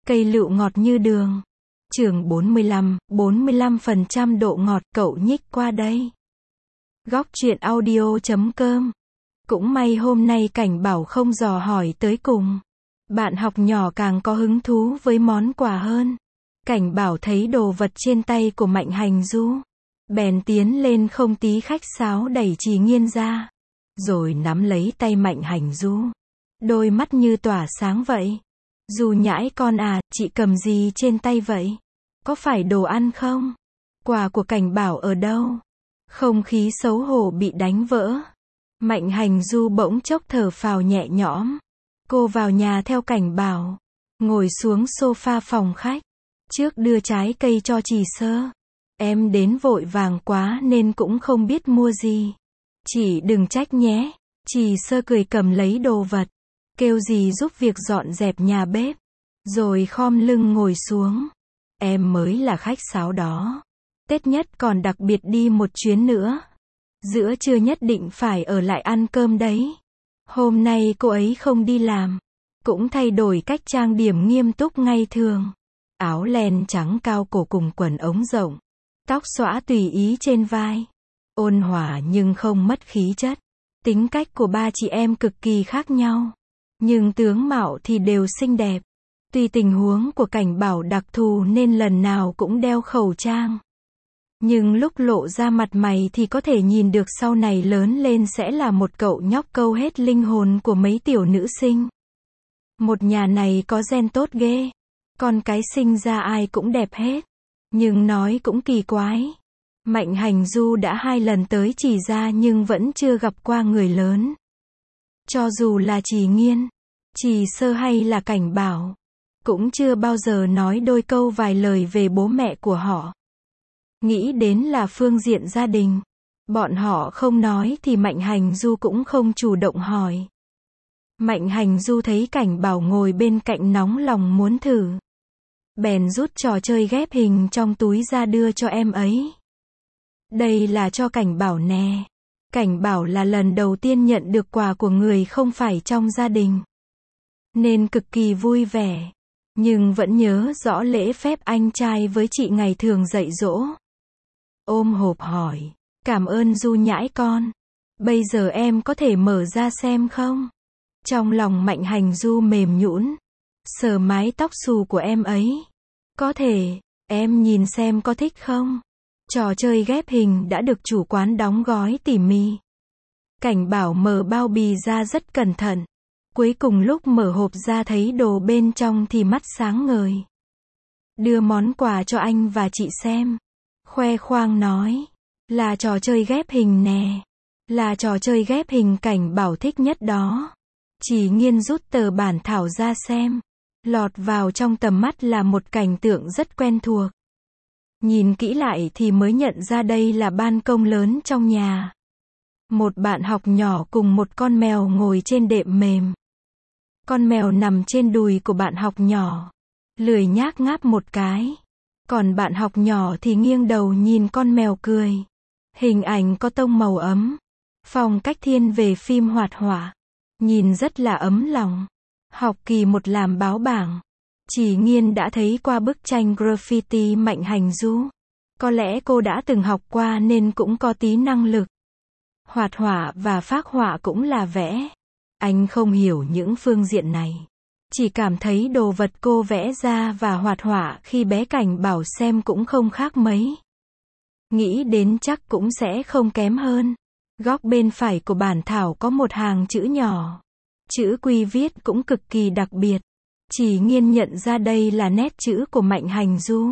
Cây lựu ngọt như đường. Chương 45% độ ngọt, cậu nhích qua đây. Góc truyện audio.com. Cũng may hôm nay Cảnh Bảo không dò hỏi tới cùng. Bạn học nhỏ càng có hứng thú với món quà hơn. Cảnh Bảo thấy đồ vật trên tay của Mạnh Hành Du, bèn tiến lên không tí khách sáo đẩy Trì Nghiên ra, rồi nắm lấy tay Mạnh Hành Du. Đôi mắt như tỏa sáng vậy. Du nhãi con à, chị cầm gì trên tay vậy? Có phải đồ ăn không? Quà của Cảnh Bảo ở đâu? Không khí xấu hổ bị đánh vỡ. Mạnh Hành Du bỗng chốc thở phào nhẹ nhõm. Cô vào nhà theo Cảnh Bảo, ngồi xuống sofa phòng khách. Trước đưa trái cây cho Trì Sơ. Em đến vội vàng quá nên cũng không biết mua gì. Chị đừng trách nhé. Trì Sơ cười cầm lấy đồ vật, kêu dì giúp việc dọn dẹp nhà bếp, rồi khom lưng ngồi xuống. Em mới là khách sáo đó. Tết nhất còn đặc biệt đi một chuyến nữa. Giữa trưa nhất định phải ở lại ăn cơm đấy. Hôm nay cô ấy không đi làm, cũng thay đổi cách trang điểm nghiêm túc ngay thường. Áo len trắng cao cổ cùng quần ống rộng, tóc xõa tùy ý trên vai. Ôn hòa nhưng không mất khí chất. Tính cách của ba chị em cực kỳ khác nhau, nhưng tướng mạo thì đều xinh đẹp. Tuy tình huống của Cảnh Bảo đặc thù nên lần nào cũng đeo khẩu trang, nhưng lúc lộ ra mặt mày thì có thể nhìn được sau này lớn lên sẽ là một cậu nhóc câu hết linh hồn của mấy tiểu nữ sinh. Một nhà này có gen tốt ghê. Con cái sinh ra ai cũng đẹp hết. Nhưng nói cũng kỳ quái. Mạnh Hành Du đã 2 lần tới Trì gia nhưng vẫn chưa gặp qua người lớn. Cho dù là Trì Nghiên, Trì Sơ hay là Cảnh Bảo, cũng chưa bao giờ nói đôi câu vài lời về bố mẹ của họ. Nghĩ đến là phương diện gia đình, bọn họ không nói thì Mạnh Hành Du cũng không chủ động hỏi. Mạnh Hành Du thấy Cảnh Bảo ngồi bên cạnh nóng lòng muốn thử, bèn rút trò chơi ghép hình trong túi ra đưa cho em ấy. Đây là cho Cảnh Bảo nè. Cảnh Bảo là lần đầu tiên nhận được quà của người không phải trong gia đình, nên cực kỳ vui vẻ, nhưng vẫn nhớ rõ lễ phép anh trai với chị ngày thường dạy dỗ. Ôm hộp hỏi, cảm ơn Du nhãi con. Bây giờ em có thể mở ra xem không? Trong lòng Mạnh Hành Du mềm nhũn, sờ mái tóc xù của em ấy. Có thể, em nhìn xem có thích không? Trò chơi ghép hình đã được chủ quán đóng gói tỉ mỉ. Cảnh Bảo mở bao bì ra rất cẩn thận. Cuối cùng lúc mở hộp ra thấy đồ bên trong thì mắt sáng ngời. Đưa món quà cho anh và chị xem. Khoe khoang nói, là trò chơi ghép hình nè. Là trò chơi ghép hình Cảnh Bảo thích nhất đó. Trì Nghiên rút tờ bản thảo ra xem. Lọt vào trong tầm mắt là một cảnh tượng rất quen thuộc. Nhìn kỹ lại thì mới nhận ra đây là ban công lớn trong nhà. Một bạn học nhỏ cùng một con mèo ngồi trên đệm mềm. Con mèo nằm trên đùi của bạn học nhỏ, lười nhác ngáp một cái. Còn bạn học nhỏ thì nghiêng đầu nhìn con mèo cười. Hình ảnh có tông màu ấm, phong cách thiên về phim hoạt họa, nhìn rất là ấm lòng. Học kỳ 1 làm báo bảng, Trì Nghiên đã thấy qua bức tranh graffiti Mạnh Hành Du. Có lẽ cô đã từng học qua nên cũng có tí năng lực. Hoạt họa và phác họa cũng là vẽ. Anh không hiểu những phương diện này, chỉ cảm thấy đồ vật cô vẽ ra và hoạt họa khi bé Cảnh Bảo xem cũng không khác mấy. Nghĩ đến chắc cũng sẽ không kém hơn. Góc bên phải của bản thảo có một hàng chữ nhỏ. Chữ Quy viết cũng cực kỳ đặc biệt. Trì Nghiên nhận ra đây là nét chữ của Mạnh Hành Du.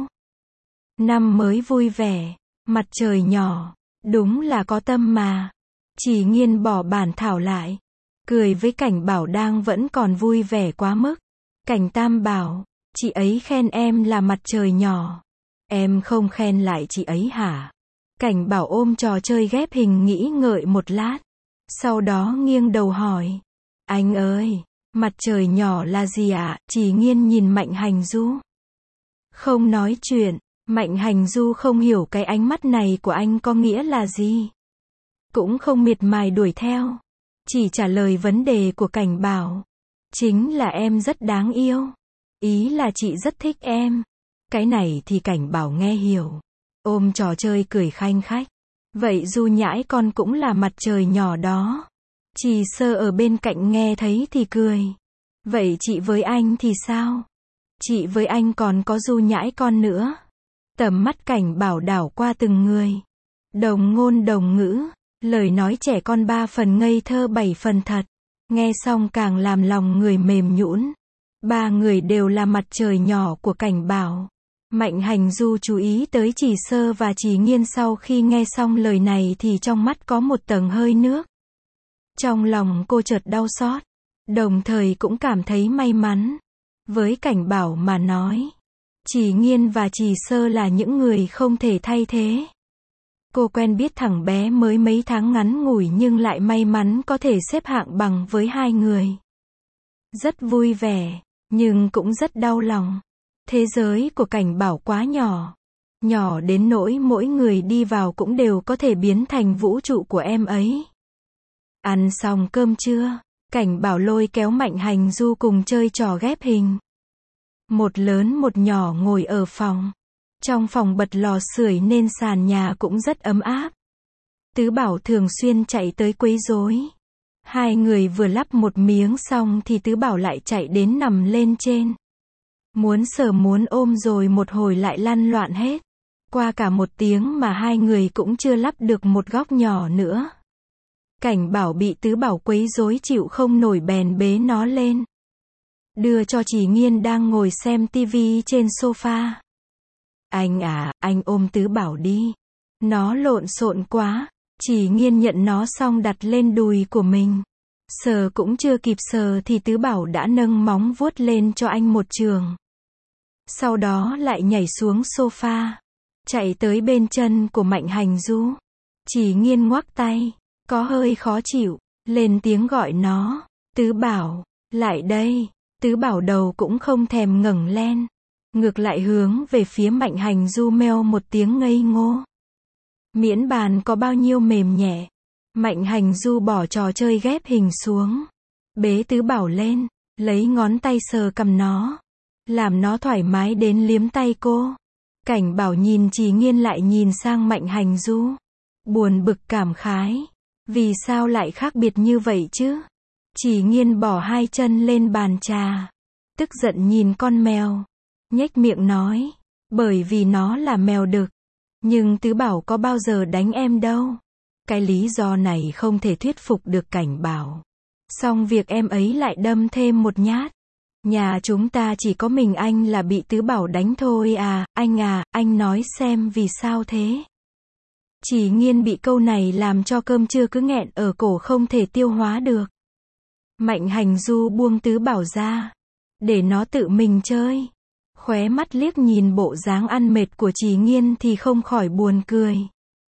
Năm mới vui vẻ, mặt trời nhỏ, đúng là có tâm mà. Trì Nghiên bỏ bản thảo lại, cười với Cảnh Bảo đang vẫn còn vui vẻ quá mức. Cảnh Tam bảo, chị ấy khen em là mặt trời nhỏ. Em không khen lại chị ấy hả? Cảnh Bảo ôm trò chơi ghép hình nghĩ ngợi một lát. Sau đó nghiêng đầu hỏi, anh ơi, mặt trời nhỏ là gì ạ? Trì Nghiên nhìn Mạnh Hành Du. Không nói chuyện. Mạnh Hành Du không hiểu cái ánh mắt này của anh có nghĩa là gì. Cũng không miệt mài đuổi theo. Chỉ trả lời vấn đề của Cảnh Bảo. Chính là em rất đáng yêu. Ý là chị rất thích em. Cái này thì Cảnh Bảo nghe hiểu. Ôm trò chơi cười khanh khách. Vậy Du Nhãi con cũng là mặt trời nhỏ đó. Trì Sơ ở bên cạnh nghe thấy thì cười. Vậy chị với anh thì sao? Chị với anh còn có Du Nhãi con nữa. Tầm mắt Cảnh Bảo đảo qua từng người. Đồng ngôn đồng ngữ, lời nói trẻ con 3 phần ngây thơ 7 phần thật. Nghe xong càng làm lòng người mềm nhũn. Ba người đều là mặt trời nhỏ của Cảnh Bảo. Mạnh Hành Du chú ý tới Trì Sơ và Trì Nghiên sau khi nghe xong lời này thì trong mắt có một tầng hơi nước. Trong lòng cô chợt đau xót, đồng thời cũng cảm thấy may mắn. Với Cảnh Bảo mà nói, Trì Nghiên và Trì Sơ là những người không thể thay thế. Cô quen biết thằng bé mới mấy tháng ngắn ngủi nhưng lại may mắn có thể xếp hạng bằng với hai người. Rất vui vẻ, nhưng cũng rất đau lòng. Thế giới của Cảnh Bảo quá nhỏ. Nhỏ đến nỗi mỗi người đi vào cũng đều có thể biến thành vũ trụ của em ấy. Ăn xong cơm trưa, Cảnh Bảo lôi kéo Mạnh Hành Du cùng chơi trò ghép hình. Một lớn một nhỏ ngồi ở phòng. Trong phòng bật lò sưởi nên sàn nhà cũng rất ấm áp. Tứ Bảo thường xuyên chạy tới quấy rối. Hai người vừa lắp một miếng xong thì Tứ Bảo lại chạy đến nằm lên trên. Muốn sờ muốn ôm rồi một hồi lại lăn loạn hết. Qua cả 1 tiếng mà hai người cũng chưa lắp được một góc nhỏ nữa. Cảnh Bảo bị Tứ Bảo quấy rối chịu không nổi bèn bế nó lên. Đưa cho Trì Nghiên đang ngồi xem tivi trên sofa. Anh à, anh ôm Tứ Bảo đi. Nó lộn xộn quá. Trì Nghiên nhận nó xong đặt lên đùi của mình. Sờ cũng chưa kịp sờ thì Tứ Bảo đã nâng móng vuốt lên cho anh một trường. Sau đó lại nhảy xuống sofa. Chạy tới bên chân của Mạnh Hành Du. Trì Nghiên ngoắc tay. Có hơi khó chịu. Lên tiếng gọi nó. Tứ Bảo, lại đây. Tứ Bảo đầu cũng không thèm ngẩng lên. Ngược lại hướng về phía Mạnh Hành Du meo một tiếng ngây ngô. Miễn bàn có bao nhiêu mềm nhẹ. Mạnh Hành Du bỏ trò chơi ghép hình xuống. Bế Tứ Bảo lên. Lấy ngón tay sờ cằm nó. Làm nó thoải mái đến liếm tay cô. Cảnh Bảo nhìn Trì Nghiên lại nhìn sang Mạnh Hành Du. Buồn bực cảm khái. Vì sao lại khác biệt như vậy chứ? Trì Nghiên bỏ 2 chân lên bàn trà. Tức giận nhìn con mèo. Nhếch miệng nói. Bởi vì nó là mèo đực. Nhưng Tứ Bảo có bao giờ đánh em đâu. Cái lý do này không thể thuyết phục được Cảnh Bảo. Xong việc em ấy lại đâm thêm một nhát. Nhà chúng ta chỉ có mình anh là bị Tứ Bảo đánh thôi à, anh nói xem vì sao thế. Trì Nghiên bị câu này làm cho cơm trưa cứ nghẹn ở cổ không thể tiêu hóa được. Mạnh Hành Du buông Tứ Bảo ra. Để nó tự mình chơi. Khóe mắt liếc nhìn bộ dáng ăn mệt của Trì Nghiên thì không khỏi buồn cười.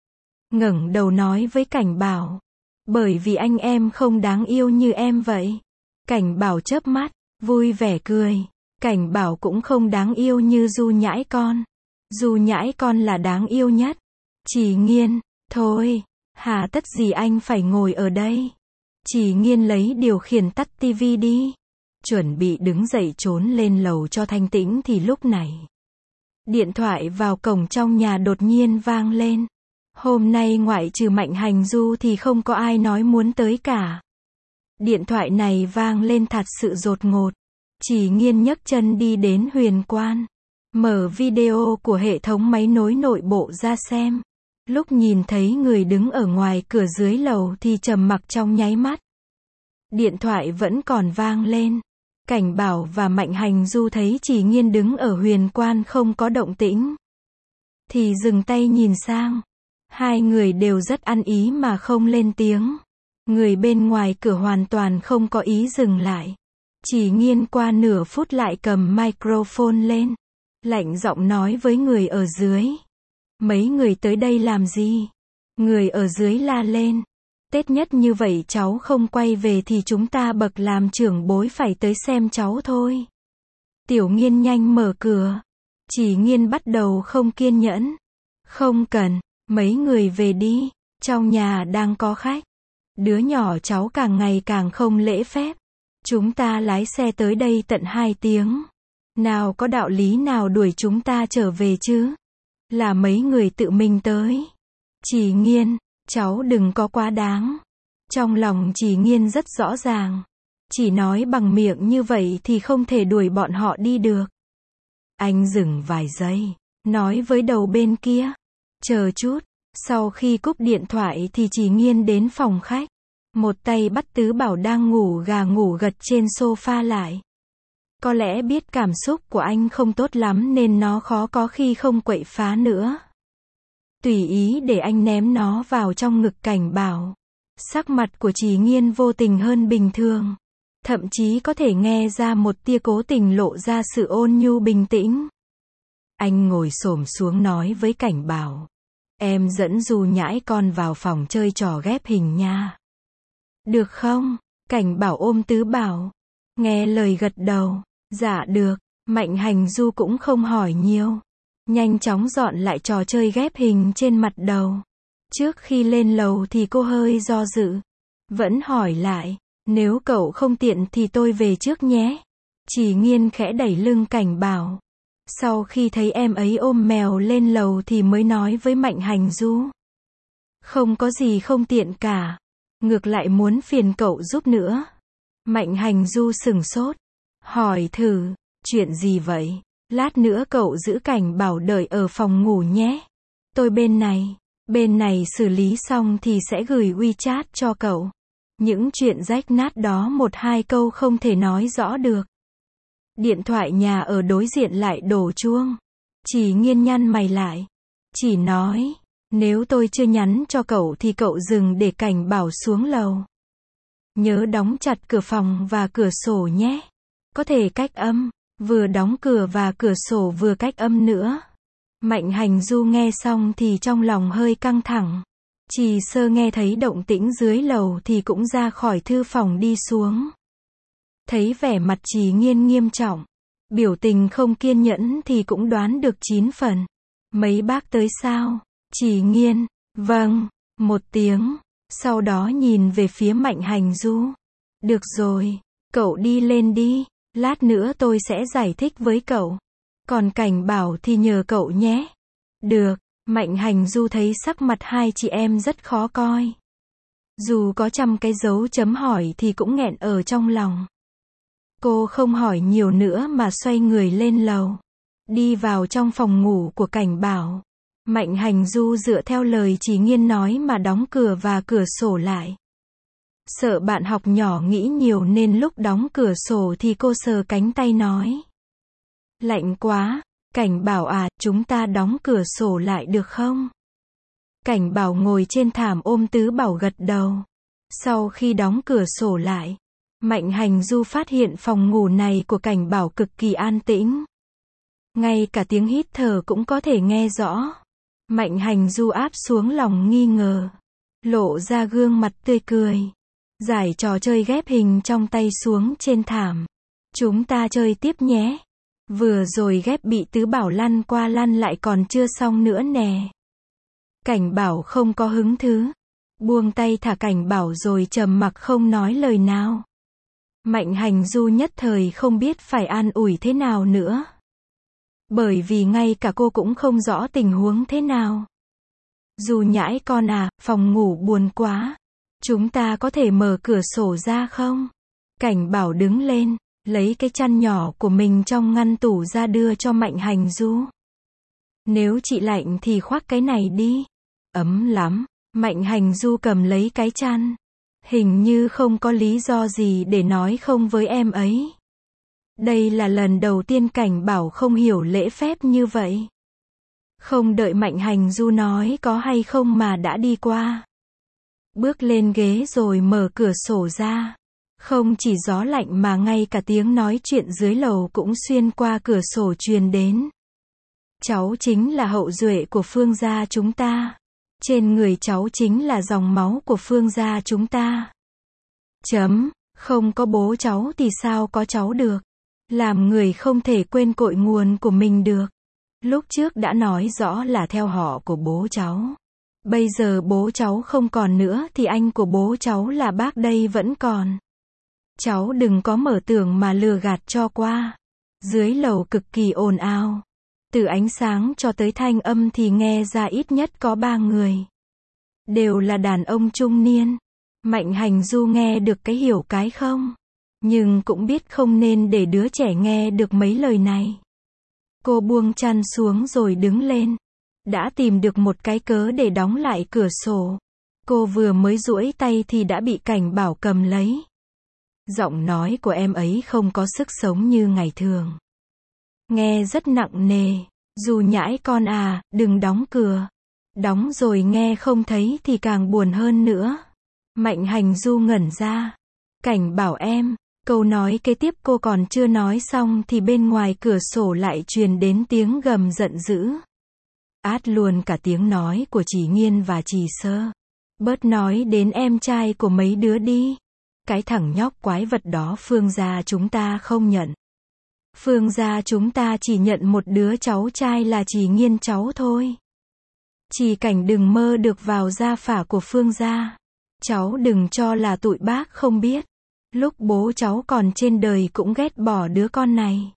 Ngẩng đầu nói với Cảnh Bảo. Bởi vì anh em không đáng yêu như em vậy. Cảnh Bảo chớp mắt, vui vẻ cười. Cảnh Bảo cũng không đáng yêu như Du Nhãi con. Du Nhãi con là đáng yêu nhất. Trì Nghiên, thôi, hà tất gì anh phải ngồi ở đây. Trì Nghiên lấy điều khiển tắt tivi đi. Chuẩn bị đứng dậy trốn lên lầu cho thanh tĩnh thì lúc này. Điện thoại vào cổng trong nhà đột nhiên vang lên. Hôm nay ngoại trừ Mạnh Hành Du thì không có ai nói muốn tới cả. Điện thoại này vang lên thật sự đột ngột. Trì Nghiên nhấc chân đi đến Huyền Quan. Mở video của hệ thống máy nối nội bộ ra xem. Lúc nhìn thấy người đứng ở ngoài cửa dưới lầu thì trầm mặc trong nháy mắt. Điện thoại vẫn còn vang lên. Cảnh Bảo và Mạnh Hành Du thấy Trì Nghiên đứng ở Huyền Quan không có động tĩnh. Thì dừng tay nhìn sang. Hai người đều rất ăn ý mà không lên tiếng. Người bên ngoài cửa hoàn toàn không có ý dừng lại. Trì Nghiên qua nửa phút lại cầm microphone lên. Lạnh giọng nói với người ở dưới. Mấy người tới đây làm gì? Người ở dưới la lên. Tết nhất như vậy cháu không quay về thì chúng ta bậc làm trưởng bối phải tới xem cháu thôi. Tiểu Nghiên nhanh mở cửa. Trì Nghiên bắt đầu không kiên nhẫn. Không cần, mấy người về đi. Trong nhà đang có khách. Đứa nhỏ cháu càng ngày càng không lễ phép. Chúng ta lái xe tới đây tận 2 tiếng. Nào có đạo lý nào đuổi chúng ta trở về chứ? Là mấy người tự mình tới. Chỉ Nghiên, cháu đừng có quá đáng. Trong lòng Chỉ Nghiên rất rõ ràng. Chỉ nói bằng miệng như vậy thì không thể đuổi bọn họ đi được. Anh dừng vài giây, nói với đầu bên kia. Chờ chút. Sau khi cúp điện thoại thì Chỉ Nghiên đến phòng khách. Một tay bắt Tứ Bảo đang ngủ gà ngủ gật trên sofa lại. Có lẽ biết cảm xúc của anh không tốt lắm nên nó khó có khi không quậy phá nữa. Tùy ý để anh ném nó vào trong ngực Cảnh Bảo. Sắc mặt của Chỉ Nghiên vô tình hơn bình thường. Thậm chí có thể nghe ra một tia cố tình lộ ra sự ôn nhu bình tĩnh. Anh ngồi xổm xuống nói với Cảnh Bảo. Em dẫn Du Nhãi con vào phòng chơi trò ghép hình nha. Được không? Cảnh Bảo ôm Tứ Bảo. Nghe lời gật đầu. Dạ được. Mạnh Hành Du cũng không hỏi nhiều. Nhanh chóng dọn lại trò chơi ghép hình trên mặt đầu. Trước khi lên lầu thì cô hơi do dự. Vẫn hỏi lại. Nếu cậu không tiện thì tôi về trước nhé. Chỉ Nghiên khẽ đẩy lưng Cảnh Bảo. Sau khi thấy em ấy ôm mèo lên lầu thì mới nói với Mạnh Hành Du. Không có gì không tiện cả. Ngược lại muốn phiền cậu giúp nữa. Mạnh Hành Du sửng sốt. Hỏi thử, chuyện gì vậy? Lát nữa cậu giữ Cảnh Bảo đợi ở phòng ngủ nhé. Tôi bên này xử lý xong thì sẽ gửi WeChat cho cậu. Những chuyện rách nát đó một hai câu không thể nói rõ được. Điện thoại nhà ở đối diện lại đổ chuông. Chỉ Nghiên nhăn mày lại. Chỉ nói, nếu tôi chưa nhắn cho cậu thì cậu dừng để Cảnh Bảo xuống lầu. Nhớ đóng chặt cửa phòng và cửa sổ nhé. Có thể cách âm, vừa đóng cửa và cửa sổ vừa cách âm nữa. Mạnh Hành Du nghe xong thì trong lòng hơi căng thẳng. Chỉ Sơ nghe thấy động tĩnh dưới lầu thì cũng ra khỏi thư phòng đi xuống. Thấy vẻ mặt Chỉ Nghiên nghiêm trọng, biểu tình không kiên nhẫn thì cũng đoán được 9 phần. Mấy bác tới sao? Chỉ Nghiên, vâng, một tiếng, sau đó nhìn về phía Mạnh Hành Du. Được rồi, cậu đi lên đi, lát nữa tôi sẽ giải thích với cậu. Còn Cảnh Bảo thì nhờ cậu nhé. Được, Mạnh Hành Du thấy sắc mặt hai chị em rất khó coi. Dù có trăm cái dấu chấm hỏi thì cũng nghẹn ở trong lòng. Cô không hỏi nhiều nữa mà xoay người lên lầu. Đi vào trong phòng ngủ của Cảnh Bảo. Mạnh Hành Du dựa theo lời Chỉ Nghiên nói mà đóng cửa và cửa sổ lại. Sợ bạn học nhỏ nghĩ nhiều nên lúc đóng cửa sổ thì cô sờ cánh tay nói. Lạnh quá, Cảnh Bảo à, chúng ta đóng cửa sổ lại được không? Cảnh Bảo ngồi trên thảm ôm Tứ Bảo gật đầu. Sau khi đóng cửa sổ lại, Mạnh Hành Du phát hiện phòng ngủ này của Cảnh Bảo cực kỳ an tĩnh. Ngay cả tiếng hít thở cũng có thể nghe rõ. Mạnh Hành Du áp xuống lòng nghi ngờ, lộ ra gương mặt tươi cười. Giải trò chơi ghép hình trong tay xuống trên thảm. Chúng ta chơi tiếp nhé. Vừa rồi ghép bị Tứ Bảo lăn qua lăn lại còn chưa xong nữa nè. Cảnh Bảo không có hứng thú. Buông tay thả Cảnh Bảo rồi trầm mặc không nói lời nào. Mạnh Hành Du nhất thời không biết phải an ủi thế nào nữa. Bởi vì ngay cả cô cũng không rõ tình huống thế nào. Du Nhãi con à, phòng ngủ buồn quá. Chúng ta có thể mở cửa sổ ra không? Cảnh Bảo đứng lên, lấy cái chăn nhỏ của mình trong ngăn tủ ra đưa cho Mạnh Hành Du. Nếu chị lạnh thì khoác cái này đi. Ấm lắm. Mạnh Hành Du cầm lấy cái chăn. Hình như không có lý do gì để nói không với em ấy. Đây là lần đầu tiên Cảnh Bảo không hiểu lễ phép như vậy. Không đợi Mạnh Hành Du nói có hay không mà đã đi qua. Bước lên ghế rồi mở cửa sổ ra. Không chỉ gió lạnh mà ngay cả tiếng nói chuyện dưới lầu cũng xuyên qua cửa sổ truyền đến. Cháu chính là hậu duệ của Phương gia chúng ta. Trên người cháu chính là dòng máu của Phương gia chúng ta. Không có bố cháu thì sao có cháu được. Làm người không thể quên cội nguồn của mình được. Lúc trước đã nói rõ là theo họ của bố cháu. Bây giờ bố cháu không còn nữa thì anh của bố cháu là bác đây vẫn còn. Cháu đừng có mở tưởng mà lừa gạt cho qua. Dưới lầu cực kỳ ồn ào. Từ ánh sáng cho tới thanh âm thì nghe ra ít nhất có 3 người. Đều là đàn ông trung niên. Mạnh Hành Du nghe được cái hiểu cái không. Nhưng cũng biết không nên để đứa trẻ nghe được mấy lời này. Cô buông chăn xuống rồi đứng lên. Đã tìm được một cái cớ để đóng lại cửa sổ. Cô vừa mới duỗi tay thì đã bị Cảnh Bảo cầm lấy. Giọng nói của em ấy không có sức sống như ngày thường. Nghe rất nặng nề. Dù nhãi con à, đừng đóng cửa. Đóng rồi nghe không thấy thì càng buồn hơn nữa. Mạnh Hành Du ngẩn ra. Cảnh Bảo em. Câu nói kế tiếp cô còn chưa nói xong thì bên ngoài cửa sổ lại truyền đến tiếng gầm giận dữ. Át luôn cả tiếng nói của Trì Nghiên và Trì Sơ. Bớt nói đến em trai của mấy đứa đi. Cái thằng nhóc quái vật đó Phương gia chúng ta không nhận. Phương gia chúng ta chỉ nhận một đứa cháu trai là Trì Nghiên cháu thôi. Trì Cảnh đừng mơ được vào gia phả của Phương gia. Cháu đừng cho là tụi bác không biết. Lúc bố cháu còn trên đời cũng ghét bỏ đứa con này.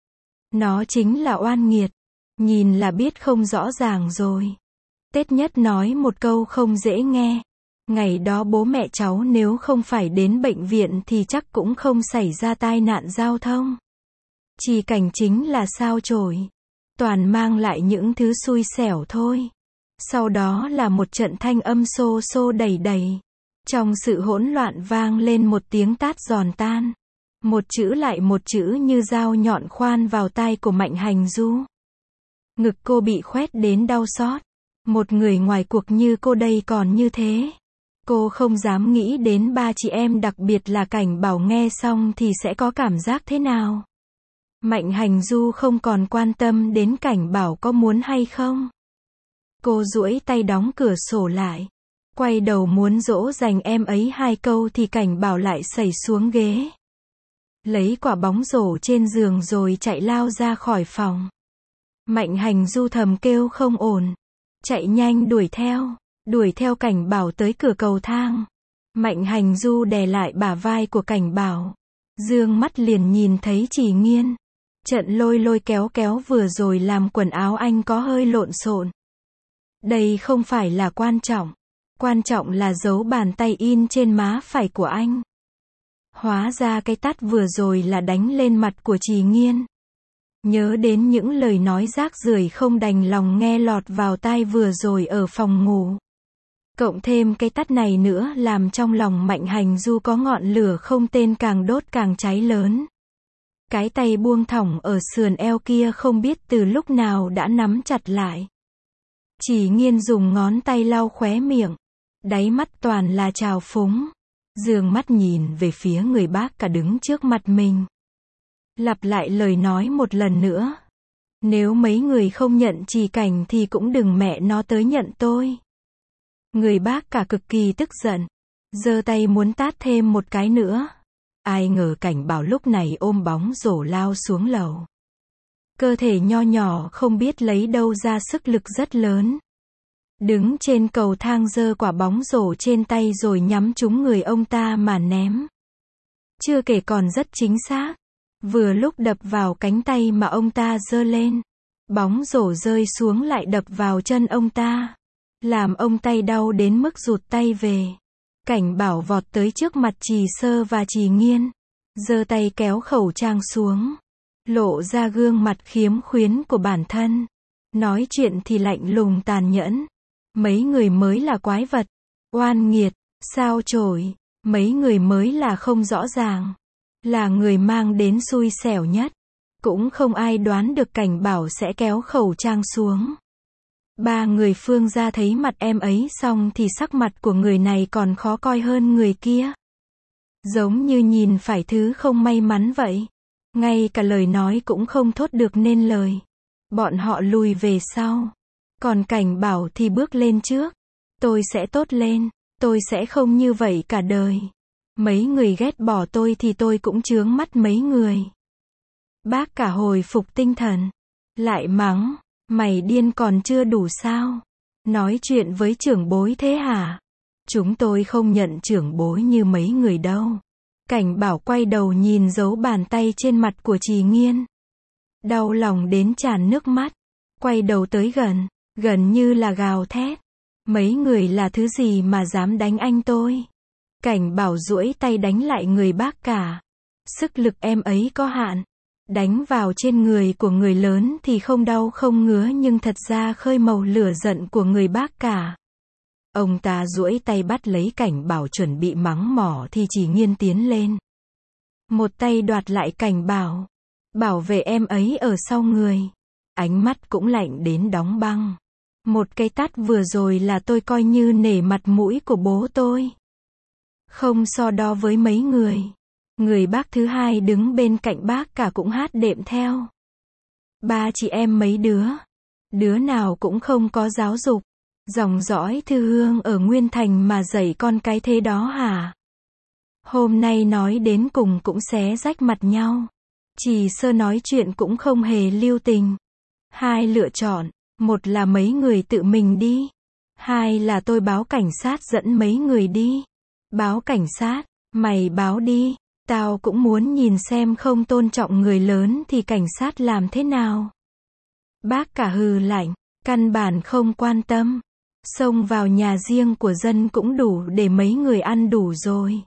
Nó chính là oan nghiệt. Nhìn là biết không rõ ràng rồi. Tết Nhất nói một câu không dễ nghe. Ngày đó bố mẹ cháu nếu không phải đến bệnh viện thì chắc cũng không xảy ra tai nạn giao thông. Trì Cảnh chính là sao chổi. Toàn mang lại những thứ xui xẻo thôi. Sau đó là một trận thanh âm xô xô đẩy đẩy. Trong sự hỗn loạn vang lên một tiếng tát giòn tan. Một chữ lại một chữ như dao nhọn khoan vào tai của Mạnh Hành Du. Ngực cô bị khoét đến đau xót. Một người ngoài cuộc như cô đây còn như thế. Cô không dám nghĩ đến ba chị em đặc biệt là Cảnh Bảo nghe xong thì sẽ có cảm giác thế nào. Mạnh Hành Du không còn quan tâm đến Cảnh Bảo có muốn hay không. Cô duỗi tay đóng cửa sổ lại. Quay đầu muốn dỗ dành em ấy 2 câu thì Cảnh Bảo lại sẩy xuống ghế. Lấy quả bóng rổ trên giường rồi chạy lao ra khỏi phòng. Mạnh Hành Du thầm kêu không ổn. Chạy nhanh đuổi theo Cảnh Bảo tới cửa cầu thang. Mạnh Hành Du đè lại bả vai của Cảnh Bảo. Dương mắt liền nhìn thấy Trì Nghiên. Trận lôi kéo vừa rồi làm quần áo anh có hơi lộn xộn. Đây không phải là quan trọng. Quan trọng là dấu bàn tay in trên má phải của anh. Hóa ra cái tát vừa rồi là đánh lên mặt của Trì Nghiên. Nhớ đến những lời nói rác rưởi không đành lòng nghe lọt vào tai vừa rồi ở phòng ngủ. Cộng thêm cái tát này nữa làm trong lòng Mạnh Hành Du có ngọn lửa không tên càng đốt càng cháy lớn. Cái tay buông thõng ở sườn eo kia không biết từ lúc nào đã nắm chặt lại. Trì Nghiên dùng ngón tay lau khóe miệng. Đáy mắt toàn là trào phúng. Dương mắt nhìn về phía người bác cả đứng trước mặt mình. Lặp lại lời nói một lần nữa. Nếu mấy người không nhận Trì Cảnh thì cũng đừng mẹ nó tới nhận tôi. Người bác cả cực kỳ tức giận. Giơ tay muốn tát thêm một cái nữa. Ai ngờ Cảnh Bảo lúc này ôm bóng rổ lao xuống lầu. Cơ thể nho nhỏ không biết lấy đâu ra sức lực rất lớn. Đứng trên cầu thang giơ quả bóng rổ trên tay rồi nhắm trúng người ông ta mà ném. Chưa kể còn rất chính xác. Vừa lúc đập vào cánh tay mà ông ta giơ lên. Bóng rổ rơi xuống lại đập vào chân ông ta. Làm ông tay đau đến mức rụt tay về. Cảnh Bảo vọt tới trước mặt Trì Sơ và Trì Nghiên. Giơ tay kéo khẩu trang xuống. Lộ ra gương mặt khiếm khuyến của bản thân. Nói chuyện thì lạnh lùng tàn nhẫn. Mấy người mới là quái vật. Oan nghiệt. Sao chổi. Mấy người mới là không rõ ràng. Là người mang đến xui xẻo nhất. Cũng không ai đoán được Cảnh Bảo sẽ kéo khẩu trang xuống. 3 người Phương gia thấy mặt em ấy xong thì sắc mặt của người này còn khó coi hơn người kia. Giống như nhìn phải thứ không may mắn vậy. Ngay cả lời nói cũng không thốt được nên lời. Bọn họ lùi về sau. Còn Cảnh Bảo thì bước lên trước. Tôi sẽ tốt lên. Tôi sẽ không như vậy cả đời. Mấy người ghét bỏ tôi thì tôi cũng chướng mắt mấy người. Bác cả hồi phục tinh thần. Lại mắng. Mày điên còn chưa đủ sao? Nói chuyện với trưởng bối thế hả? Chúng tôi không nhận trưởng bối như mấy người đâu. Cảnh Bảo quay đầu nhìn dấu bàn tay trên mặt của Trì Nghiên. Đau lòng đến tràn nước mắt. Quay đầu tới gần, gần như là gào thét. Mấy người là thứ gì mà dám đánh anh tôi? Cảnh Bảo duỗi tay đánh lại người bác cả. Sức lực em ấy có hạn. Đánh vào trên người của người lớn thì không đau không ngứa nhưng thật ra khơi màu lửa giận của người bác cả. Ông ta duỗi tay bắt lấy Cảnh Bảo chuẩn bị mắng mỏ thì Chỉ Nghiên tiến lên. Một tay đoạt lại Cảnh Bảo. Bảo vệ em ấy ở sau người. Ánh mắt cũng lạnh đến đóng băng. Một cái tát vừa rồi là tôi coi như nể mặt mũi của bố tôi. Không so đo với mấy người. Người bác thứ hai đứng bên cạnh bác cả cũng hát đệm theo. Ba chị em mấy đứa. Đứa nào cũng không có giáo dục. Dòng dõi Thư Hương ở Nguyên Thành mà dạy con cái thế đó hả? Hôm nay nói đến cùng cũng xé rách mặt nhau. Chỉ Sơ nói chuyện cũng không hề lưu tình. Hai lựa chọn. Một là mấy người tự mình đi. Hai là tôi báo cảnh sát dẫn mấy người đi. Báo cảnh sát. Mày báo đi. Tao cũng muốn nhìn xem không tôn trọng người lớn thì cảnh sát làm thế nào. Bác cả hừ lạnh. Căn bản không quan tâm. Xông vào nhà riêng của dân cũng đủ để mấy người ăn đủ rồi.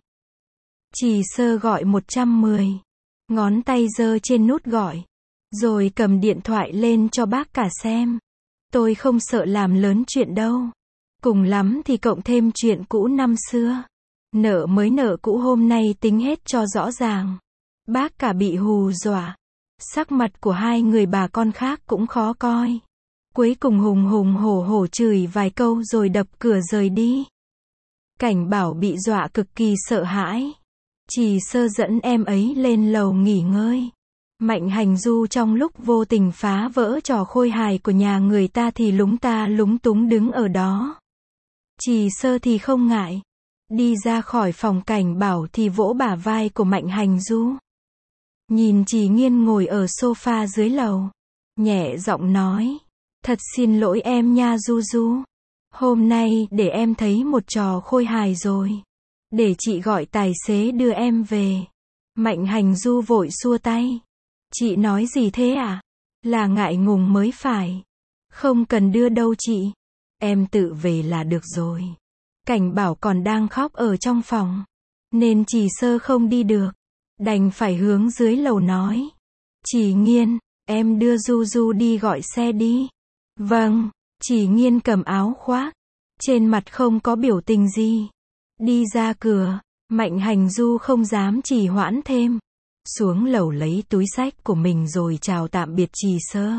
Chỉ Sơ gọi 110. Ngón tay giơ trên nút gọi. Rồi cầm điện thoại lên cho bác cả xem. Tôi không sợ làm lớn chuyện đâu. Cùng lắm thì cộng thêm chuyện cũ năm xưa. Nợ mới nợ cũ hôm nay tính hết cho rõ ràng. Bác cả bị hù dọa. Sắc mặt của hai người bà con khác cũng khó coi. Cuối cùng hùng hùng hổ hổ chửi vài câu rồi đập cửa rời đi. Cảnh Bảo bị dọa cực kỳ sợ hãi. Chỉ Sơ dẫn em ấy lên lầu nghỉ ngơi. Mạnh Hành Du trong lúc vô tình phá vỡ trò khôi hài của nhà người ta thì lúng ta lúng túng đứng ở đó. Chỉ Sơ thì không ngại. Đi ra khỏi phòng Cảnh Bảo thì vỗ bả vai của Mạnh Hành Du. Nhìn Chỉ Nghiên ngồi ở sofa dưới lầu. Nhẹ giọng nói. Thật xin lỗi em nha Du Du. Hôm nay để em thấy một trò khôi hài rồi. Để chị gọi tài xế đưa em về. Mạnh Hành Du vội xua tay. Chị nói gì thế à? Là ngại ngùng mới phải. Không cần đưa đâu chị. Em tự về là được rồi. Cảnh Bảo còn đang khóc ở trong phòng. Nên Chỉ Sơ không đi được. Đành phải hướng dưới lầu nói. Chỉ Nghiên, em đưa Du Du đi gọi xe đi. Vâng, Chỉ Nghiên cầm áo khoác. Trên mặt không có biểu tình gì. Đi ra cửa, Mạnh Hành Du không dám trì hoãn thêm. Xuống lầu lấy túi xách của mình rồi chào tạm biệt Chỉ Sơ.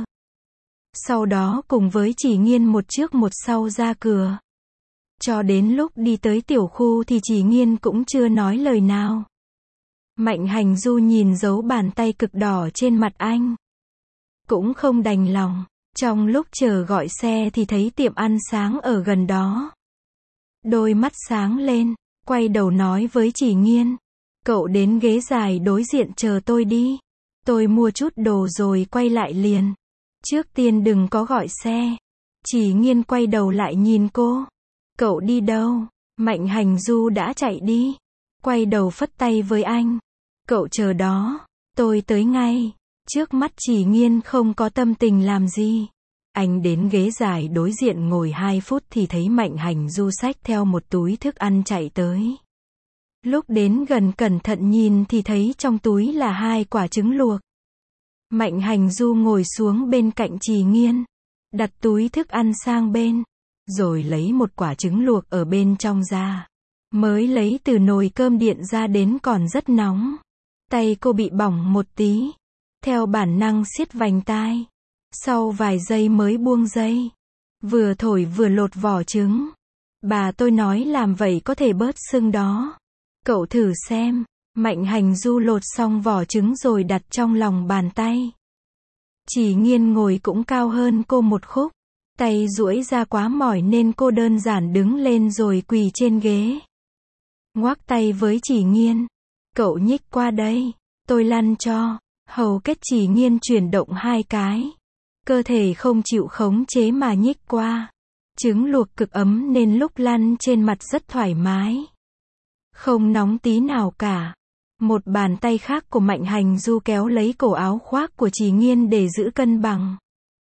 Sau đó cùng với Chỉ Nghiên một trước một sau ra cửa. Cho đến lúc đi tới tiểu khu thì Chỉ Nghiên cũng chưa nói lời nào. Mạnh Hành Du nhìn dấu bàn tay cực đỏ trên mặt anh. Cũng không đành lòng. Trong lúc chờ gọi xe thì thấy tiệm ăn sáng ở gần đó. Đôi mắt sáng lên, quay đầu nói với Chỉ Nghiên. Cậu đến ghế dài đối diện chờ tôi đi. Tôi mua chút đồ rồi quay lại liền. Trước tiên đừng có gọi xe. Chỉ Nghiên quay đầu lại nhìn cô. Cậu đi đâu? Mạnh Hành Du đã chạy đi. Quay đầu phất tay với anh. Cậu chờ đó. Tôi tới ngay. Trước mắt Chỉ Nghiên không có tâm tình làm gì. Anh đến ghế dài đối diện ngồi 2 phút thì thấy Mạnh Hành Du xách theo một túi thức ăn chạy tới. Lúc đến gần cẩn thận nhìn thì thấy trong túi là 2 quả trứng luộc. Mạnh Hành Du ngồi xuống bên cạnh Chỉ Nghiên. Đặt túi thức ăn sang bên. Rồi lấy một quả trứng luộc ở bên trong ra. Mới lấy từ nồi cơm điện ra đến còn rất nóng. Tay cô bị bỏng một tí. Theo bản năng siết vành tai. Sau vài giây mới buông dây. Vừa thổi vừa lột vỏ trứng. Bà tôi nói làm vậy có thể bớt sưng đó. Cậu thử xem. Mạnh Hành Du lột xong vỏ trứng rồi đặt trong lòng bàn tay. Chỉ Nghiên ngồi cũng cao hơn cô một khúc. Tay duỗi ra quá mỏi nên cô đơn giản đứng lên rồi quỳ trên ghế. Ngoắc tay với Chỉ Nghiên. Cậu nhích qua đây. Tôi lăn cho. Hầu kết Chỉ Nghiên chuyển động 2 cái. Cơ thể không chịu khống chế mà nhích qua. Trứng luộc cực ấm nên lúc lăn trên mặt rất thoải mái. Không nóng tí nào cả. Một bàn tay khác của Mạnh Hành Du kéo lấy cổ áo khoác của Chỉ Nghiên để giữ cân bằng.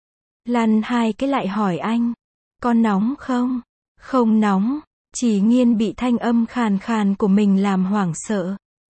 Lăn hai cái lại hỏi anh. Có nóng không? Không nóng. Chỉ Nghiên bị thanh âm khàn khàn của mình làm hoảng sợ.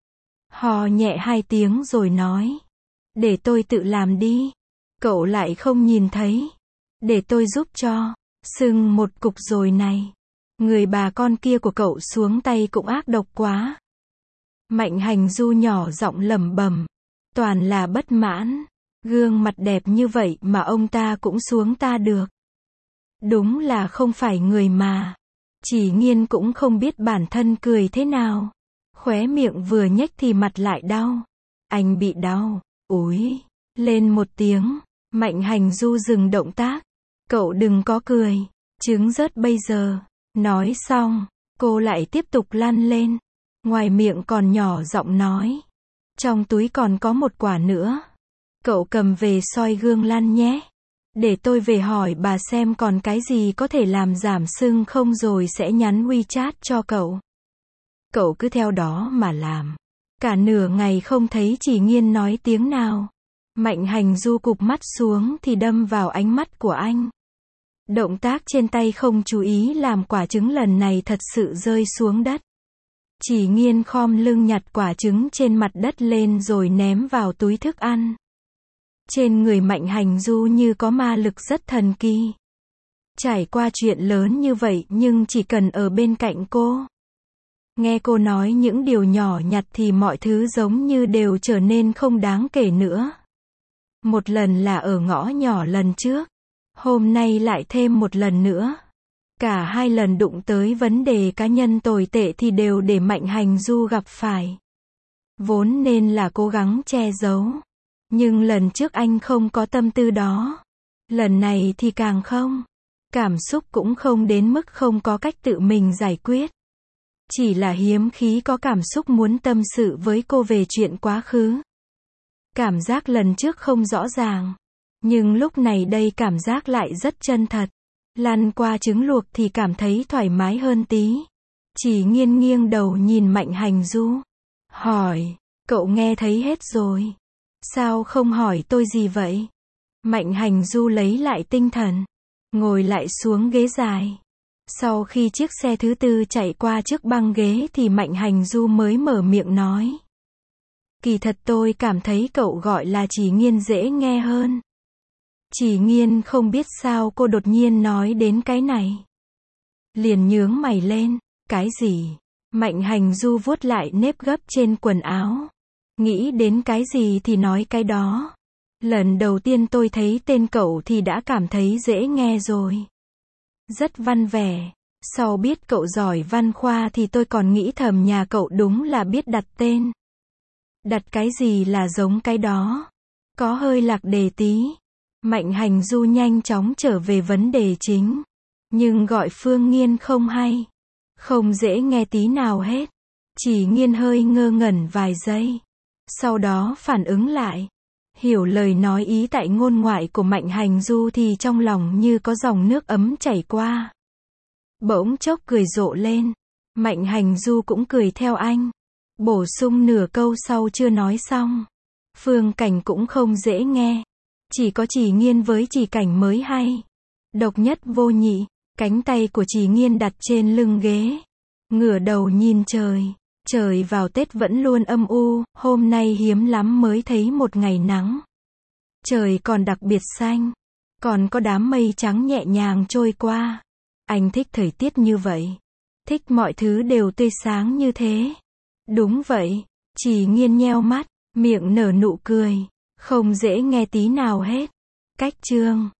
Hò nhẹ hai tiếng rồi nói. Để tôi tự làm đi. Cậu lại không nhìn thấy. Để tôi giúp cho. Sưng một cục rồi này. Người bà con kia của cậu xuống tay cũng ác độc quá. Mạnh Hành Du nhỏ giọng lẩm bẩm. Toàn là bất mãn. Gương mặt đẹp như vậy mà ông ta cũng xuống ta được. Đúng là không phải người mà. Chỉ Nghiên cũng không biết bản thân cười thế nào. Khóe miệng vừa nhếch thì mặt lại đau. Anh bị đau. Úi. Lên một tiếng. Mạnh Hành Du dừng động tác. Cậu đừng có cười. Trứng rớt bây giờ. Nói xong. Cô lại tiếp tục lăn lên. Ngoài miệng còn nhỏ giọng nói. Trong túi còn có một quả nữa. Cậu cầm về soi gương lăn nhé. Để tôi về hỏi bà xem còn cái gì có thể làm giảm sưng không rồi sẽ nhắn WeChat cho cậu. Cậu cứ theo đó mà làm. Cả nửa ngày không thấy Chỉ Nghiên nói tiếng nào. Mạnh Hành Du cụp mắt xuống thì đâm vào ánh mắt của anh. Động tác trên tay không chú ý làm quả trứng lần này thật sự rơi xuống đất. Chỉ Nghiên khom lưng nhặt quả trứng trên mặt đất lên rồi ném vào túi thức ăn. Trên người Mạnh Hành Du như có ma lực rất thần kỳ. Trải qua chuyện lớn như vậy nhưng chỉ cần ở bên cạnh cô. Nghe cô nói những điều nhỏ nhặt thì mọi thứ giống như đều trở nên không đáng kể nữa. Một lần là ở ngõ nhỏ lần trước. Hôm nay lại thêm một lần nữa. Cả hai lần đụng tới vấn đề cá nhân tồi tệ thì đều để Mạnh Hành Du gặp phải. Vốn nên là cố gắng che giấu. Nhưng lần trước anh không có tâm tư đó. Lần này thì càng không. Cảm xúc cũng không đến mức không có cách tự mình giải quyết. Chỉ là hiếm khi có cảm xúc muốn tâm sự với cô về chuyện quá khứ. Cảm giác lần trước không rõ ràng. Nhưng lúc này đây cảm giác lại rất chân thật. Lăn qua trứng luộc thì cảm thấy thoải mái hơn tí. Chỉ Nghiên nghiêng đầu nhìn Mạnh Hành Du. Hỏi, cậu nghe thấy hết rồi. Sao không hỏi tôi gì vậy? Mạnh Hành Du lấy lại tinh thần. Ngồi lại xuống ghế dài. Sau khi chiếc xe thứ tư chạy qua trước băng ghế thì Mạnh Hành Du mới mở miệng nói. Kỳ thật tôi cảm thấy cậu gọi là Chỉ Nghiên dễ nghe hơn. Chỉ Nghiên không biết sao cô đột nhiên nói đến cái này. Liền nhướng mày lên. Cái gì? Mạnh Hành Du vuốt lại nếp gấp trên quần áo. Nghĩ đến cái gì thì nói cái đó. Lần đầu tiên tôi thấy tên cậu thì đã cảm thấy dễ nghe rồi. Rất văn vẻ. Sau biết cậu giỏi văn khoa thì tôi còn nghĩ thầm nhà cậu đúng là biết đặt tên. Đặt cái gì là giống cái đó. Có hơi lạc đề tí. Mạnh Hành Du nhanh chóng trở về vấn đề chính. Nhưng gọi Phương Nghiên không hay. Không dễ nghe tí nào hết. Chỉ Nghiên hơi ngơ ngẩn vài giây. Sau đó phản ứng lại. Hiểu lời nói ý tại ngôn ngoại của Mạnh Hành Du thì trong lòng như có dòng nước ấm chảy qua. Bỗng chốc cười rộ lên. Mạnh Hành Du cũng cười theo anh. Bổ sung nửa câu sau chưa nói xong. Phương Cảnh cũng không dễ nghe. Chỉ có Chỉ Nghiên với Chỉ Cảnh mới hay. Độc nhất vô nhị. Cánh tay của Chỉ Nghiên đặt trên lưng ghế. Ngửa đầu nhìn trời. Trời vào Tết vẫn luôn âm u, hôm nay hiếm lắm mới thấy một ngày nắng. Trời còn đặc biệt xanh. Còn có đám mây trắng nhẹ nhàng trôi qua. Anh thích thời tiết như vậy. Thích mọi thứ đều tươi sáng như thế. Đúng vậy. Chỉ Nghiên nheo mắt, miệng nở nụ cười. Không dễ nghe tí nào hết. Cách chương